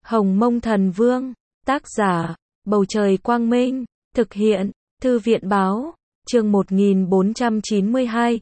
Hồng Mông Thần Vương, tác giả, Bầu Trời Quang Minh, thực hiện, Thư viện Báo, chương 1492,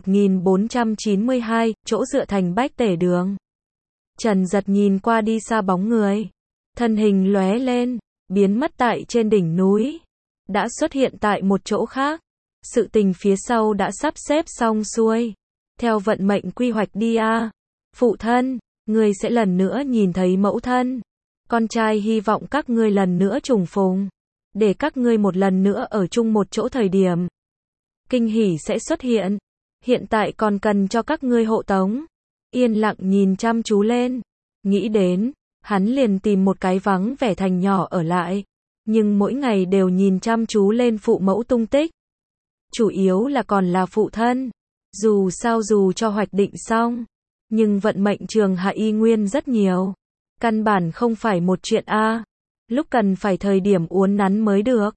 chỗ dựa thành Bách Tể Đường. Trần Giật nhìn qua đi xa bóng người, thân hình lóe lên, biến mất tại trên đỉnh núi, đã xuất hiện tại một chỗ khác. Sự tình phía sau đã sắp xếp xong xuôi, theo vận mệnh quy hoạch đi a. Phụ thân, ngươi sẽ lần nữa nhìn thấy mẫu thân. Con trai hy vọng các ngươi lần nữa trùng phùng, để các ngươi một lần nữa ở chung một chỗ thời điểm kinh hỉ sẽ xuất hiện. Hiện tại còn cần cho các ngươi hộ tống. Yên lặng nhìn chăm chú lên, nghĩ đến, hắn liền tìm một cái vắng vẻ thành nhỏ ở lại, nhưng mỗi ngày đều nhìn chăm chú lên phụ mẫu tung tích. Chủ yếu là còn là phụ thân. Dù sao dù cho hoạch định xong, nhưng vận mệnh trường hạ y nguyên rất nhiều. Căn bản không phải một chuyện a. Lúc cần phải thời điểm uốn nắn mới được.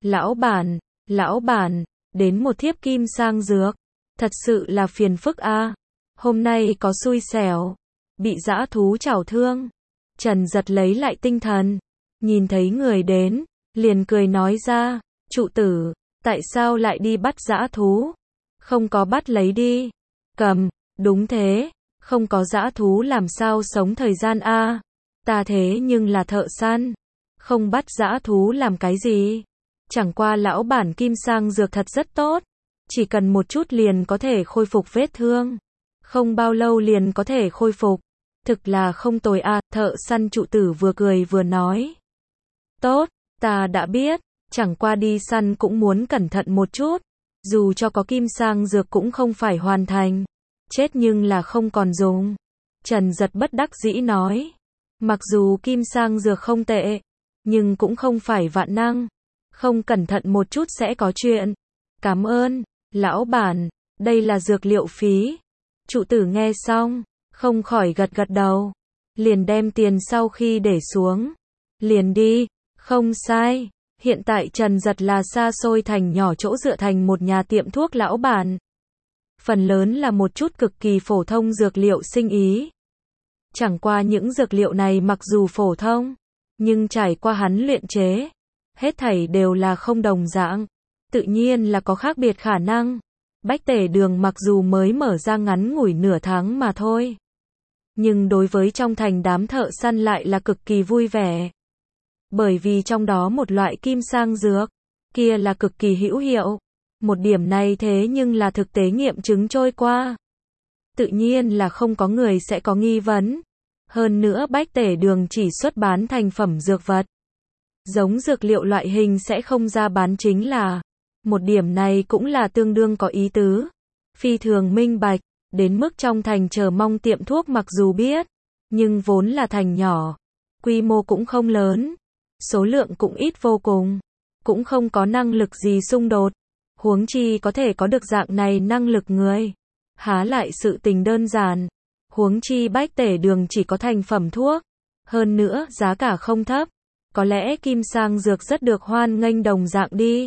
Lão bản, đến một thiếp kim sang dược. Thật sự là phiền phức a. Hôm nay có xui xẻo, bị dã thú chảo thương. Trần Giật lấy lại tinh thần, nhìn thấy người đến, liền cười nói ra, trụ tử, tại sao lại đi bắt dã thú? Không có bắt lấy đi. Cầm, đúng thế, không có dã thú làm sao sống thời gian a. Ta thế nhưng là thợ săn, không bắt dã thú làm cái gì? Chẳng qua lão bản kim sang dược thật rất tốt, chỉ cần một chút liền có thể khôi phục vết thương, không bao lâu liền có thể khôi phục. Thực là không tồi a. Thợ săn trụ tử vừa cười vừa nói. Tốt, ta đã biết, chẳng qua đi săn cũng muốn cẩn thận một chút, dù cho có kim sang dược cũng không phải hoàn thành, chết nhưng là không còn dùng. Trần Giật bất đắc dĩ nói. Mặc dù kim sang dược không tệ, nhưng cũng không phải vạn năng, không cẩn thận một chút sẽ có chuyện. Cảm ơn, lão bản, đây là dược liệu phí. Trụ tử nghe xong, không khỏi gật gật đầu, liền đem tiền sau khi để xuống, liền đi. Không sai, hiện tại Trần Giật là xa xôi thành nhỏ chỗ dựa thành một nhà tiệm thuốc lão bản. Phần lớn là một chút cực kỳ phổ thông dược liệu sinh ý. Chẳng qua những dược liệu này mặc dù phổ thông, nhưng trải qua hắn luyện chế, hết thảy đều là không đồng dạng, tự nhiên là có khác biệt khả năng. Bách Tể Đường mặc dù mới mở ra ngắn ngủi nửa tháng mà thôi, nhưng đối với trong thành đám thợ săn lại là cực kỳ vui vẻ. Bởi vì trong đó một loại kim sang dược, kia là cực kỳ hữu hiệu. Một điểm này thế nhưng là thực tế nghiệm chứng trôi qua. Tự nhiên là không có người sẽ có nghi vấn. Hơn nữa Bách Tể Đường chỉ xuất bán thành phẩm dược vật, giống dược liệu loại hình sẽ không ra bán chính là. Một điểm này cũng là tương đương có ý tứ, phi thường minh bạch, đến mức trong thành chờ mong tiệm thuốc mặc dù biết, nhưng vốn là thành nhỏ, quy mô cũng không lớn, số lượng cũng ít vô cùng, cũng không có năng lực gì xung đột, huống chi có thể có được dạng này năng lực người, há lại sự tình đơn giản. Huống chi Bách Tể Đường chỉ có thành phẩm thuốc, hơn nữa giá cả không thấp, có lẽ kim sang dược rất được hoan nghênh đồng dạng đi,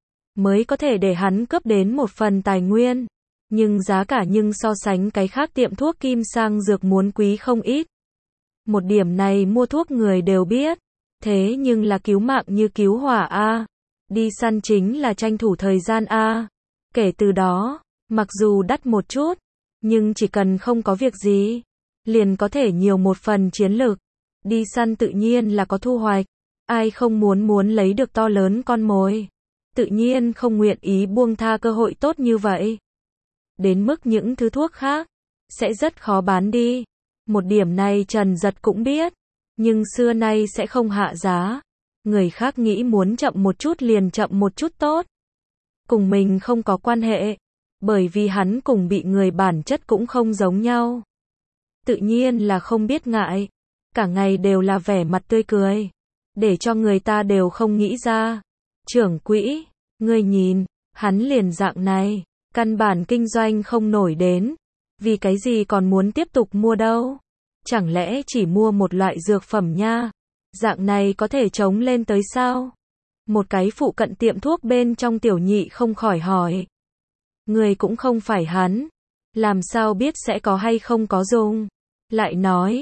mới có thể để hắn cướp đến một phần tài nguyên, nhưng giá cả nhưng so sánh cái khác tiệm thuốc kim sang dược muốn quý không ít. Một điểm này mua thuốc người đều biết, thế nhưng là cứu mạng như cứu hỏa a. Đi săn chính là tranh thủ thời gian a. Kể từ đó, mặc dù đắt một chút, nhưng chỉ cần không có việc gì, liền có thể nhiều một phần chiến lực. Đi săn tự nhiên là có thu hoạch, ai không muốn lấy được to lớn con mồi, tự nhiên không nguyện ý buông tha cơ hội tốt như vậy. Đến mức những thứ thuốc khác, sẽ rất khó bán đi. Một điểm này Trần Giật cũng biết, nhưng xưa nay sẽ không hạ giá. Người khác nghĩ muốn chậm một chút liền chậm một chút tốt. Cùng mình không có quan hệ, bởi vì hắn cùng bị người bản chất cũng không giống nhau. Tự nhiên là không biết ngại, cả ngày đều là vẻ mặt tươi cười, để cho người ta đều không nghĩ ra. Trưởng quỹ, ngươi nhìn, hắn liền dạng này, căn bản kinh doanh không nổi đến, vì cái gì còn muốn tiếp tục mua đâu? Chẳng lẽ chỉ mua một loại dược phẩm nha? Dạng này có thể chống lên tới sao? Một cái phụ cận tiệm thuốc bên trong tiểu nhị không khỏi hỏi. Người cũng không phải hắn, làm sao biết sẽ có hay không có dùng? Lại nói,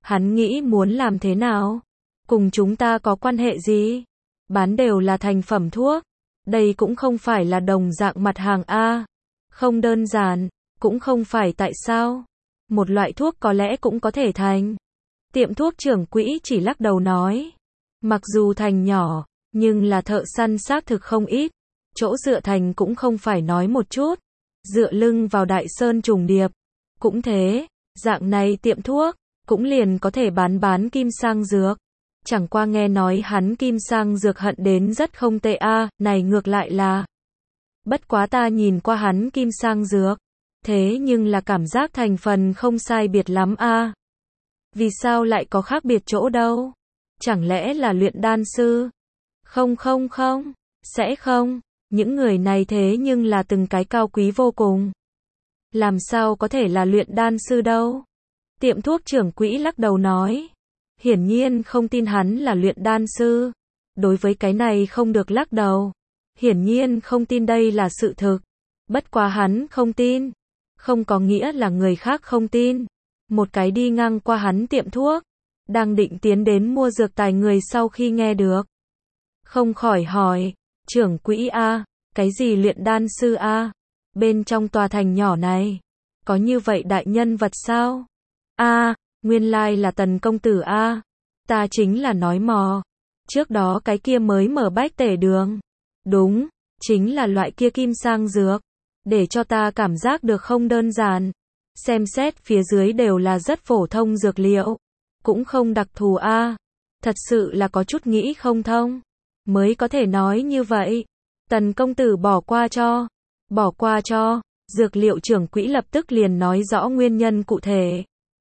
Hắn nghĩ muốn làm thế nào? Cùng chúng ta có quan hệ gì? Bán đều là thành phẩm thuốc. Đây cũng không phải là đồng dạng mặt hàng A. Không đơn giản, cũng không phải tại sao. Một loại thuốc có lẽ cũng có thể thành. Tiệm thuốc trưởng quỹ chỉ lắc đầu nói. Mặc dù thành nhỏ, nhưng là thợ săn xác thực không ít. Chỗ dựa thành cũng không phải nói một chút. Dựa lưng vào Đại Sơn trùng điệp. Cũng thế, dạng này tiệm thuốc, cũng liền có thể bán kim sang dược. Chẳng qua nghe nói hắn kim sang dược hận đến rất không tệ a, này ngược lại là. Bất quá ta nhìn qua hắn kim sang dược. Thế nhưng là cảm giác thành phần không sai biệt lắm a. Vì sao lại có khác biệt chỗ đâu? Chẳng lẽ là luyện đan sư? Không, sẽ không. Những người này thế nhưng là từng cái cao quý vô cùng. Làm sao có thể là luyện đan sư đâu? Tiệm thuốc trưởng quỹ lắc đầu nói. Hiển nhiên không tin hắn là luyện đan sư. Đối với cái này không được lắc đầu. Hiển nhiên không tin đây là sự thực. Bất quá hắn không tin. Không có nghĩa là người khác không tin. Một cái đi ngang qua hắn tiệm thuốc. Đang định tiến đến mua dược tài người sau khi nghe được. Không khỏi hỏi. Trưởng quỹ A, cái gì luyện đan sư A? Bên trong tòa thành nhỏ này, có như vậy đại nhân vật sao? A, nguyên lai là Tần công tử A. Ta chính là nói mò. Trước đó cái kia mới mở bách tể đường. Đúng, chính là loại kia kim sang dược. Để cho ta cảm giác được không đơn giản. Xem xét phía dưới đều là rất phổ thông dược liệu. Cũng không đặc thù A. Thật sự là có chút nghĩ không thông. Mới có thể nói như vậy. Tần công tử bỏ qua cho. Dược liệu trưởng quỹ lập tức liền nói rõ nguyên nhân cụ thể.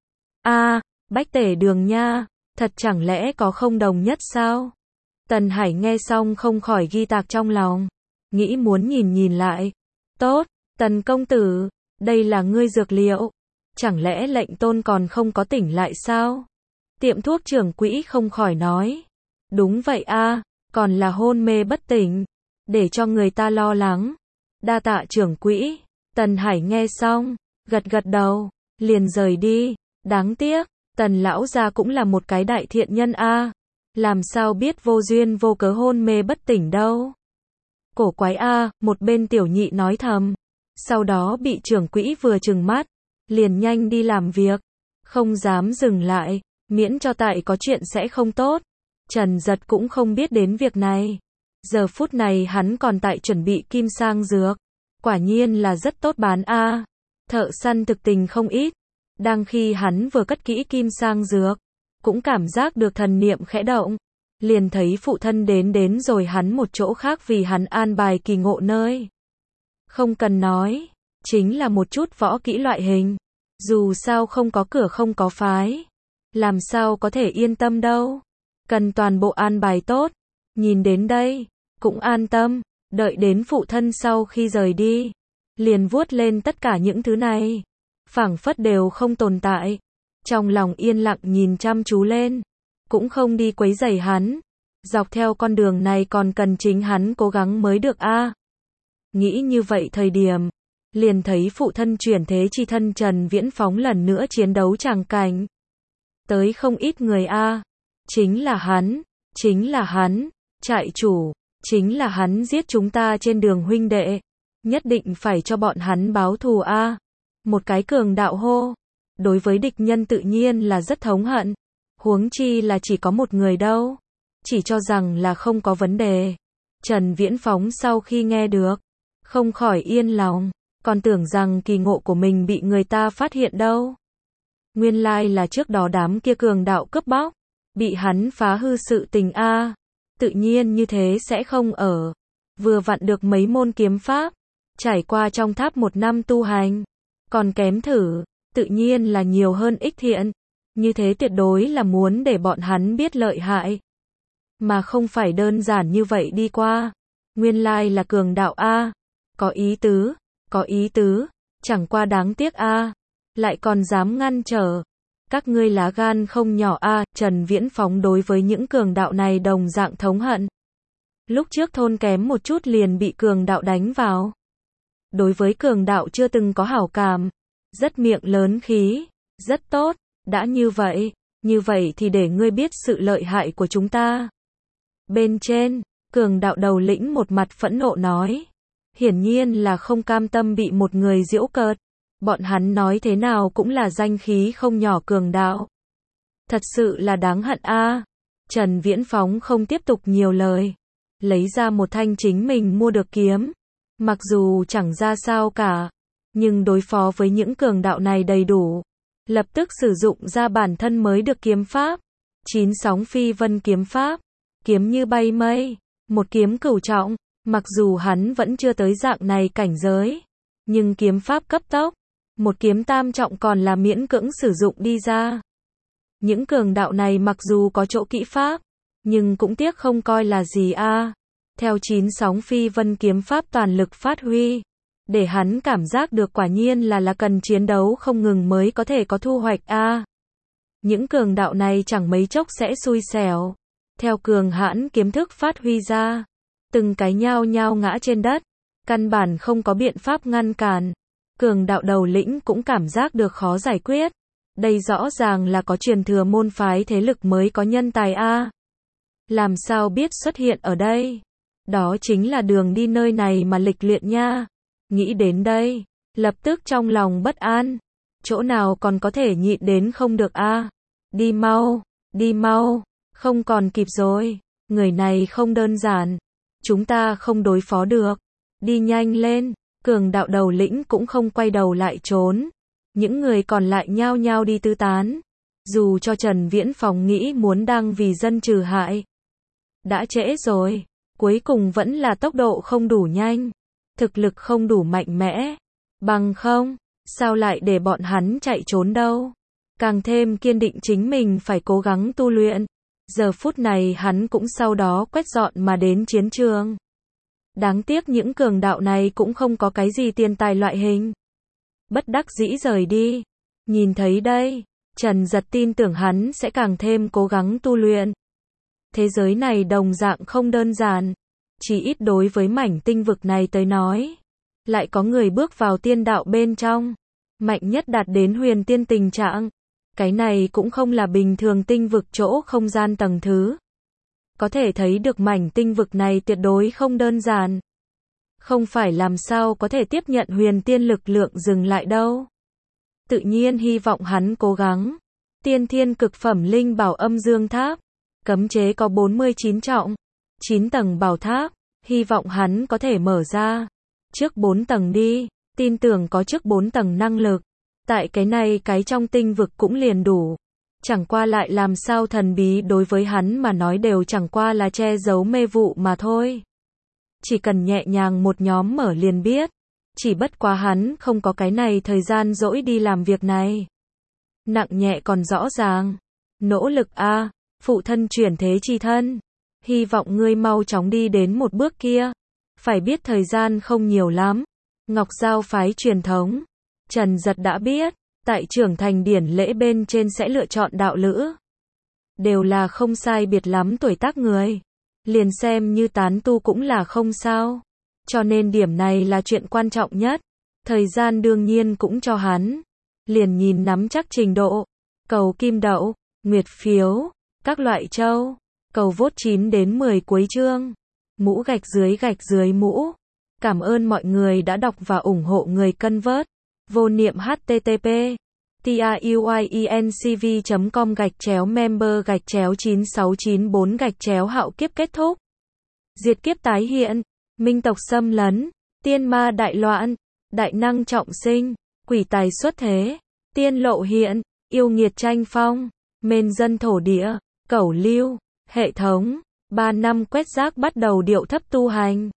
A, bách tể đường nha. Thật chẳng lẽ có không đồng nhất sao? Tần Hải nghe xong không khỏi ghi tạc trong lòng. Nghĩ muốn nhìn lại. Tốt, Tần công tử, đây là ngươi dược liệu. Chẳng lẽ lệnh tôn còn không có tỉnh lại sao? Tiệm thuốc trưởng quỹ không khỏi nói. Đúng vậy a, còn là hôn mê bất tỉnh. Để cho người ta lo lắng. Đa tạ trưởng quỹ. Tần Hải nghe xong, gật đầu, liền rời đi. Đáng tiếc, Tần lão gia cũng là một cái đại thiện nhân a. Làm sao biết vô duyên vô cớ hôn mê bất tỉnh đâu. Cổ quái a, một bên tiểu nhị nói thầm. Sau đó bị trưởng quỹ vừa trừng mắt, liền nhanh đi làm việc. Không dám dừng lại, miễn cho tại có chuyện sẽ không tốt. Trần Giật cũng không biết đến việc này. Giờ phút này hắn còn tại chuẩn bị kim sang dược. Quả nhiên là rất tốt bán a. Thợ săn thực tình không ít. Đang khi hắn vừa cất kỹ kim sang dược, cũng cảm giác được thần niệm khẽ động. Liền thấy phụ thân đến rồi hắn một chỗ khác vì hắn an bài kỳ ngộ nơi. Không cần nói, chính là một chút võ kỹ loại hình. Dù sao không có cửa không có phái. Làm sao có thể yên tâm đâu. Cần toàn bộ an bài tốt. Nhìn đến đây, cũng an tâm. Đợi đến phụ thân sau khi rời đi, liền vuốt lên tất cả những thứ này. Phảng phất đều không tồn tại. Trong lòng yên lặng nhìn chăm chú lên. Cũng không đi quấy rầy hắn. Dọc theo con đường này còn cần chính hắn cố gắng mới được a. Nghĩ như vậy thời điểm, liền thấy phụ thân chuyển thế chi thân Trần Viễn Phóng lần nữa chiến đấu tràng cảnh. Tới không ít người a. Chính là hắn, trại chủ, chính là hắn giết chúng ta trên đường huynh đệ. Nhất định phải cho bọn hắn báo thù a. Một cái cường đạo hô. Đối với địch nhân tự nhiên là rất thống hận. Huống chi là chỉ có một người đâu. Chỉ cho rằng là không có vấn đề. Trần Viễn Phóng sau khi nghe được, không khỏi yên lòng. Còn tưởng rằng kỳ ngộ của mình bị người ta phát hiện đâu. Nguyên lai là trước đó đám kia cường đạo cướp bóc. Bị hắn phá hư sự tình a. Tự nhiên như thế sẽ không ở. Vừa vặn được mấy môn kiếm pháp. Trải qua trong tháp 1 năm tu hành. Còn kém thử. Tự nhiên là nhiều hơn ích thiện. Như thế tuyệt đối là muốn để bọn hắn biết lợi hại. Mà không phải đơn giản như vậy đi qua. Nguyên lai là cường đạo a. Có ý tứ. Chẳng qua đáng tiếc a. Lại còn dám ngăn trở. Các ngươi lá gan không nhỏ a. Trần Viễn Phóng đối với những cường đạo này đồng dạng thống hận. Lúc trước thôn kém một chút liền bị cường đạo đánh vào. Đối với cường đạo chưa từng có hảo cảm. Rất miệng lớn khí. Rất tốt. Đã như vậy, Như vậy thì để ngươi biết sự lợi hại của chúng ta. Bên trên, cường đạo đầu lĩnh một mặt phẫn nộ nói. Hiển nhiên là không cam tâm bị một người giễu cợt. Bọn hắn nói thế nào cũng là danh khí không nhỏ cường đạo. Thật sự là đáng hận a. Trần Viễn Phóng không tiếp tục nhiều lời. Lấy ra một thanh chính mình mua được kiếm. Mặc dù chẳng ra sao cả, nhưng đối phó với những cường đạo này đầy đủ. Lập tức sử dụng ra bản thân mới được kiếm pháp. 9 sóng phi vân kiếm pháp. Kiếm như bay mây. Một kiếm cửu trọng. Mặc dù hắn vẫn chưa tới dạng này cảnh giới, nhưng kiếm pháp cấp tốc. Một kiếm tam trọng còn là miễn cưỡng sử dụng đi ra. Những cường đạo này mặc dù có chỗ kỹ pháp, nhưng cũng tiếc không coi là gì a. Theo 9 sóng phi vân kiếm pháp toàn lực phát huy, để hắn cảm giác được quả nhiên là cần chiến đấu không ngừng mới có thể có thu hoạch a. Những cường đạo này chẳng mấy chốc sẽ xui xẻo. Theo cường hãn kiếm thức phát huy ra, từng cái nhao nhao ngã trên đất, căn bản không có biện pháp ngăn cản. Cường đạo đầu lĩnh cũng cảm giác được khó giải quyết. Đây rõ ràng là có truyền thừa môn phái thế lực mới có nhân tài a. Làm sao biết xuất hiện ở đây? Đó chính là đường đi nơi này mà lịch luyện nha. Nghĩ đến đây, lập tức trong lòng bất an. Chỗ nào còn có thể nhịn đến không được a? Đi mau, không còn kịp rồi. Người này không đơn giản. Chúng ta không đối phó được. Đi nhanh lên. Cường đạo đầu lĩnh cũng không quay đầu lại trốn. Những người còn lại nhao nhao đi tứ tán. Dù cho Trần Viễn Phóng nghĩ muốn đang vì dân trừ hại. Đã trễ rồi. Cuối cùng vẫn là tốc độ không đủ nhanh. Thực lực không đủ mạnh mẽ. Bằng không, sao lại để bọn hắn chạy trốn đâu. Càng thêm kiên định chính mình phải cố gắng tu luyện. Giờ phút này hắn cũng sau đó quét dọn mà đến chiến trường. Đáng tiếc những cường đạo này cũng không có cái gì tiền tài loại hình. Bất đắc dĩ rời đi. Nhìn thấy đây, Trần Giật tin tưởng hắn sẽ càng thêm cố gắng tu luyện. Thế giới này đồng dạng không đơn giản. Chỉ ít đối với mảnh tinh vực này tới nói. Lại có người bước vào tiên đạo bên trong. Mạnh nhất đạt đến huyền tiên tình trạng. Cái này cũng không là bình thường tinh vực chỗ không gian tầng thứ. Có thể thấy được mảnh tinh vực này tuyệt đối không đơn giản. Không phải làm sao có thể tiếp nhận huyền tiên lực lượng dừng lại đâu. Tự nhiên hy vọng hắn cố gắng. Tiên thiên cực phẩm linh bảo âm dương tháp. Cấm chế có 49 trọng. 9 tầng bảo tháp. Hy vọng hắn có thể mở ra. Trước 4 tầng đi. Tin tưởng có trước 4 tầng năng lực. Tại cái này cái trong tinh vực cũng liền đủ. Chẳng qua lại làm sao thần bí đối với hắn mà nói đều chẳng qua là che giấu mê vụ mà thôi. Chỉ cần nhẹ nhàng một nhóm mở liền biết. Chỉ bất quá hắn không có cái này thời gian rỗi đi làm việc này. Nặng nhẹ còn rõ ràng. Nỗ lực a, phụ thân chuyển thế chi thân. Hy vọng ngươi mau chóng đi đến một bước kia. Phải biết thời gian không nhiều lắm. Ngọc Giao phái truyền thống. Trần Giật đã biết. Tại trưởng thành điển lễ bên trên sẽ lựa chọn đạo lữ. Đều là không sai biệt lắm tuổi tác người. Liền xem như tán tu cũng là không sao. Cho nên điểm này là chuyện quan trọng nhất. Thời gian đương nhiên cũng cho hắn. Liền nhìn nắm chắc trình độ. Cầu kim đậu, nguyệt phiếu, các loại châu. Cầu vote 9 đến 10 cuối chương. Mũ gạch dưới mũ. Cảm ơn mọi người đã đọc và ủng hộ người cân vớt. Vô niệm http tiuyecom/member/9694 hạo kiếp kết thúc. Diệt kiếp tái hiện, minh tộc xâm lấn, tiên ma đại loạn, đại năng trọng sinh, quỷ tài xuất thế, tiên lộ hiện, yêu nghiệt tranh phong, mên dân thổ địa, cẩu lưu, hệ thống, 3 năm quét rác bắt đầu điệu thấp tu hành.